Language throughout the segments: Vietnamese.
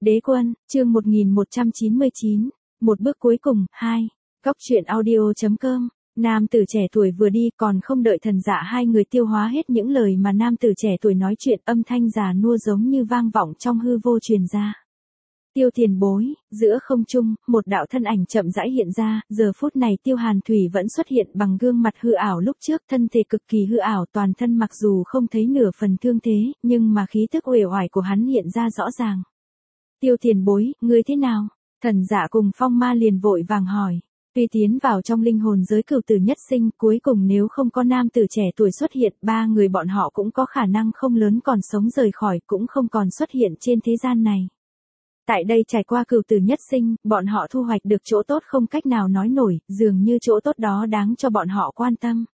Đế quân, chương 1199, một bước cuối cùng, 2. Góc truyện audio.com. Nam tử trẻ tuổi vừa đi còn không đợi Thần Dạ hai người tiêu hóa hết những lời mà nam tử trẻ tuổi nói chuyện, âm thanh già nua giống như vang vọng trong hư vô truyền ra. Tiêu Tiền Bối, giữa không trung, một đạo thân ảnh chậm rãi hiện ra, giờ phút này Tiêu Hàn Thủy vẫn xuất hiện bằng gương mặt hư ảo lúc trước, thân thể cực kỳ hư ảo, toàn thân mặc dù không thấy nửa phần thương thế, nhưng mà khí tức uể oải của hắn hiện ra rõ ràng. Tiêu Tiền Bối, ngươi thế nào? Thần Dạ cùng Phong Ma liền vội vàng hỏi. Tuy tiến vào trong linh hồn giới cửu tử nhất sinh, cuối cùng nếu không có nam tử trẻ tuổi xuất hiện, ba người bọn họ cũng có khả năng không lớn còn sống rời khỏi, cũng không còn xuất hiện trên thế gian này. Tại đây trải qua cửu tử nhất sinh, bọn họ thu hoạch được chỗ tốt không cách nào nói nổi, dường như chỗ tốt đó đáng cho bọn họ quan tâm.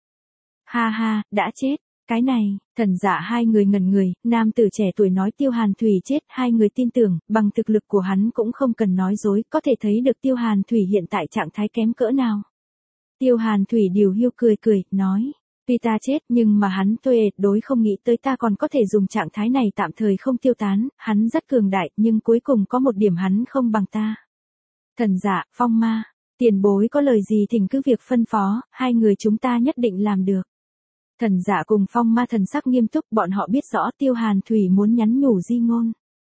Ha ha, đã chết. Cái này, Thần Dạ hai người ngẩn người, nam tử trẻ tuổi nói Tiêu Hàn Thủy chết, hai người tin tưởng, bằng thực lực của hắn cũng không cần nói dối, có thể thấy được Tiêu Hàn Thủy hiện tại trạng thái kém cỡ nào. Tiêu Hàn Thủy điều hiu cười cười, nói, tuy ta chết nhưng mà hắn tuyệt đối không nghĩ tới ta còn có thể dùng trạng thái này tạm thời không tiêu tán, hắn rất cường đại, nhưng cuối cùng có một điểm hắn không bằng ta. Thần Dạ, Phong Ma, Tiền Bối có lời gì thỉnh cứ việc phân phó, hai người chúng ta nhất định làm được. Thần Dạ cùng Phong Ma thần sắc nghiêm túc, bọn họ biết rõ Tiêu Hàn Thủy muốn nhắn nhủ di ngôn.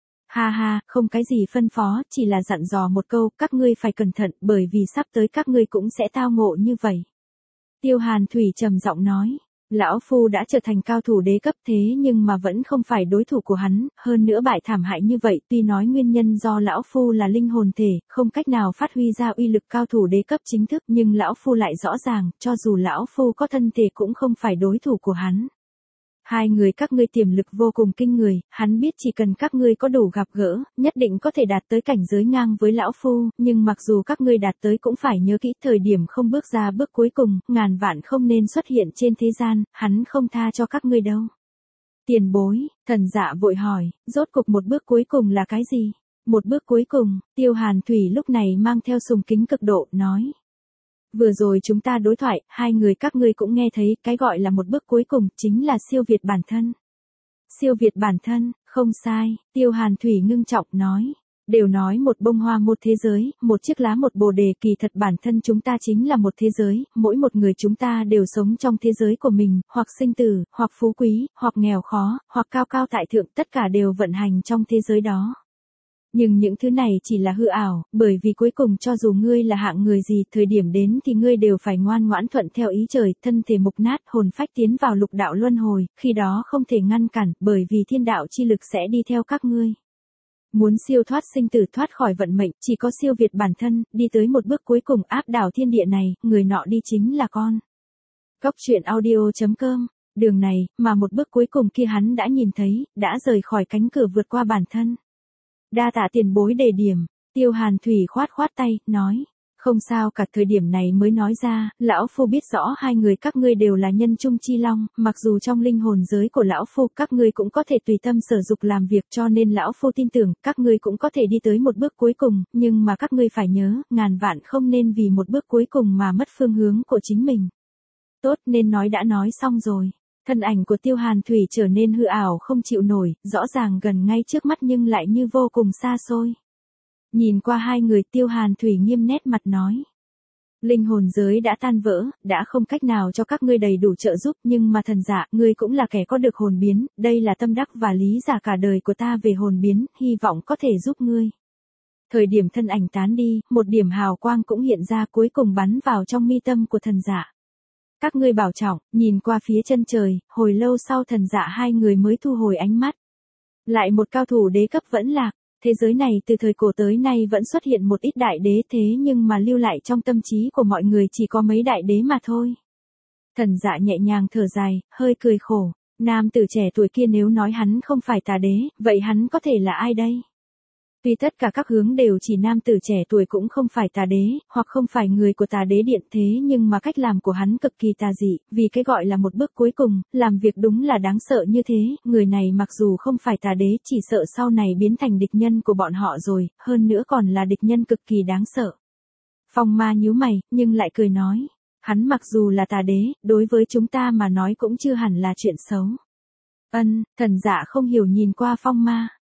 Ha ha, không cái gì phân phó, chỉ là dặn dò một câu, các ngươi phải cẩn thận, bởi vì sắp tới các ngươi cũng sẽ tao ngộ như vậy. Tiêu Hàn Thủy trầm giọng nói, lão phu đã trở thành cao thủ đế cấp thế nhưng mà vẫn không phải đối thủ của hắn, hơn nữa bại thảm hại như vậy, tuy nói nguyên nhân do lão phu là linh hồn thể, không cách nào phát huy ra uy lực cao thủ đế cấp chính thức, nhưng lão phu lại rõ ràng, cho dù lão phu có thân thể cũng không phải đối thủ của hắn. Hai người các ngươi tiềm lực vô cùng kinh người, hắn biết chỉ cần các ngươi có đủ gặp gỡ, nhất định có thể đạt tới cảnh giới ngang với lão phu, nhưng mặc dù các ngươi đạt tới cũng phải nhớ kỹ thời điểm không bước ra bước cuối cùng, ngàn vạn không nên xuất hiện trên thế gian, hắn không tha cho các ngươi đâu. Tiền Bối, Thần Dạ vội hỏi, rốt cục một bước cuối cùng là cái gì? Một bước cuối cùng, Tiêu Hàn Thủy lúc này mang theo sùng kính cực độ, nói. Vừa rồi chúng ta đối thoại, hai người các ngươi cũng nghe thấy, cái gọi là một bước cuối cùng, chính là siêu việt bản thân. Siêu việt bản thân, không sai, Tiêu Hàn Thủy ngưng trọng nói. Đều nói một bông hoa một thế giới, một chiếc lá một bồ đề, kỳ thật bản thân chúng ta chính là một thế giới, mỗi một người chúng ta đều sống trong thế giới của mình, hoặc sinh tử, hoặc phú quý, hoặc nghèo khó, hoặc cao cao tại thượng, tất cả đều vận hành trong thế giới đó. Nhưng những thứ này chỉ là hư ảo, bởi vì cuối cùng cho dù ngươi là hạng người gì, thời điểm đến thì ngươi đều phải ngoan ngoãn thuận theo ý trời, thân thể mục nát, hồn phách tiến vào lục đạo luân hồi, khi đó không thể ngăn cản, bởi vì thiên đạo chi lực sẽ đi theo các ngươi. Muốn siêu thoát sinh tử, thoát khỏi vận mệnh, chỉ có siêu việt bản thân, đi tới một bước cuối cùng áp đảo thiên địa này, người nọ đi chính là con. Góc truyện audio.com. Đường này, mà một bước cuối cùng kia hắn đã nhìn thấy, đã rời khỏi cánh cửa vượt qua bản thân. Đa tạ Tiền Bối đề điểm, Tiêu Hàn Thủy khoát khoát tay, nói. Không sao cả, thời điểm này mới nói ra, lão phu biết rõ hai người các ngươi đều là nhân trung chi long, mặc dù trong linh hồn giới của lão phu các ngươi cũng có thể tùy tâm sở dục làm việc, cho nên lão phu tin tưởng các ngươi cũng có thể đi tới một bước cuối cùng, nhưng mà các ngươi phải nhớ, ngàn vạn không nên vì một bước cuối cùng mà mất phương hướng của chính mình. Tốt, nên nói đã nói xong rồi. Thân ảnh của Tiêu Hàn Thủy trở nên hư ảo không chịu nổi, rõ ràng gần ngay trước mắt nhưng lại như vô cùng xa xôi. Nhìn qua hai người, Tiêu Hàn Thủy nghiêm nét mặt nói. Linh hồn giới đã tan vỡ, đã không cách nào cho các ngươi đầy đủ trợ giúp, nhưng mà Thần Dạ, ngươi cũng là kẻ có được hồn biến, đây là tâm đắc và lý giả cả đời của ta về hồn biến, hy vọng có thể giúp ngươi. Thời điểm thân ảnh tán đi, một điểm hào quang cũng hiện ra, cuối cùng bắn vào trong mi tâm của Thần Dạ. Các ngươi bảo trọng, nhìn qua phía chân trời, hồi lâu sau Thần Dạ hai người mới thu hồi ánh mắt. Lại một cao thủ đế cấp vẫn lạc, thế giới này từ thời cổ tới nay vẫn xuất hiện một ít đại đế, thế nhưng mà lưu lại trong tâm trí của mọi người chỉ có mấy đại đế mà thôi. Thần Dạ nhẹ nhàng thở dài, hơi cười khổ, nam tử trẻ tuổi kia nếu nói hắn không phải tà đế, vậy hắn có thể là ai đây? Tuy tất cả các hướng đều chỉ nam tử trẻ tuổi cũng không phải tà đế, hoặc không phải người của tà đế điện, thế nhưng mà cách làm của hắn cực kỳ tà dị, vì cái gọi là một bước cuối cùng, làm việc đúng là đáng sợ như thế, người này mặc dù không phải tà đế, chỉ sợ sau này biến thành địch nhân của bọn họ rồi, hơn nữa còn là địch nhân cực kỳ đáng sợ. Phong Ma nhíu mày, nhưng lại cười nói, hắn mặc dù là tà đế, đối với chúng ta mà nói cũng chưa hẳn là chuyện xấu. Thần Dạ không hiểu nhìn qua Phong Ma.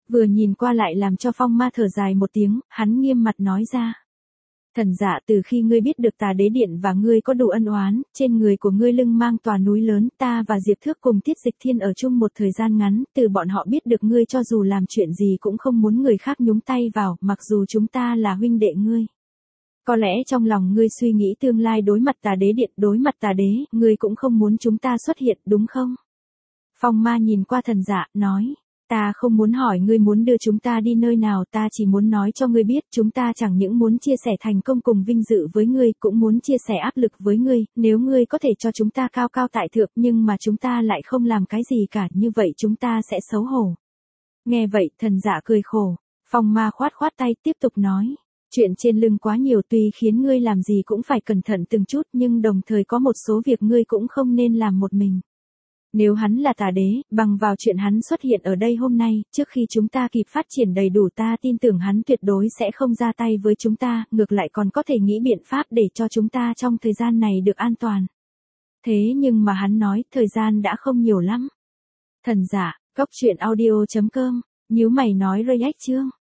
Vừa nhìn qua lại làm cho Phong Ma thở dài một tiếng, hắn nghiêm mặt nói ra. Thần dạ, từ khi ngươi biết được Tà Đế Điện và ngươi có đủ ân oán, trên người của ngươi lưng mang tòa núi lớn, ta và Diệp Thước cùng Tiết Dịch Thiên ở chung một thời gian ngắn, từ bọn họ biết được ngươi cho dù làm chuyện gì cũng không muốn người khác nhúng tay vào, mặc dù chúng ta là huynh đệ ngươi. Có lẽ trong lòng ngươi suy nghĩ tương lai đối mặt Tà Đế Điện, đối mặt Tà Đế, ngươi cũng không muốn chúng ta xuất hiện, đúng không? Phong Ma nhìn qua thần dạ, nói. Ta không muốn hỏi ngươi muốn đưa chúng ta đi nơi nào, ta chỉ muốn nói cho ngươi biết chúng ta chẳng những muốn chia sẻ thành công cùng vinh dự với ngươi, cũng muốn chia sẻ áp lực với ngươi, nếu ngươi có thể cho chúng ta cao cao tại thượng nhưng mà chúng ta lại không làm cái gì cả, như vậy chúng ta sẽ xấu hổ. Nghe vậy, thần dạ cười khổ. Phong Ma khoát khoát tay tiếp tục nói. Chuyện trên lưng quá nhiều, tuy khiến ngươi làm gì cũng phải cẩn thận từng chút, nhưng đồng thời có một số việc ngươi cũng không nên làm một mình. Nếu hắn là Tà Đế, bằng vào chuyện hắn xuất hiện ở đây hôm nay, trước khi chúng ta kịp phát triển đầy đủ, ta tin tưởng hắn tuyệt đối sẽ không ra tay với chúng ta, ngược lại còn có thể nghĩ biện pháp để cho chúng ta trong thời gian này được an toàn. Thế nhưng mà hắn nói, thời gian đã không nhiều lắm. Thần giả, góc truyện audio.com, nhíu mày nói react chương.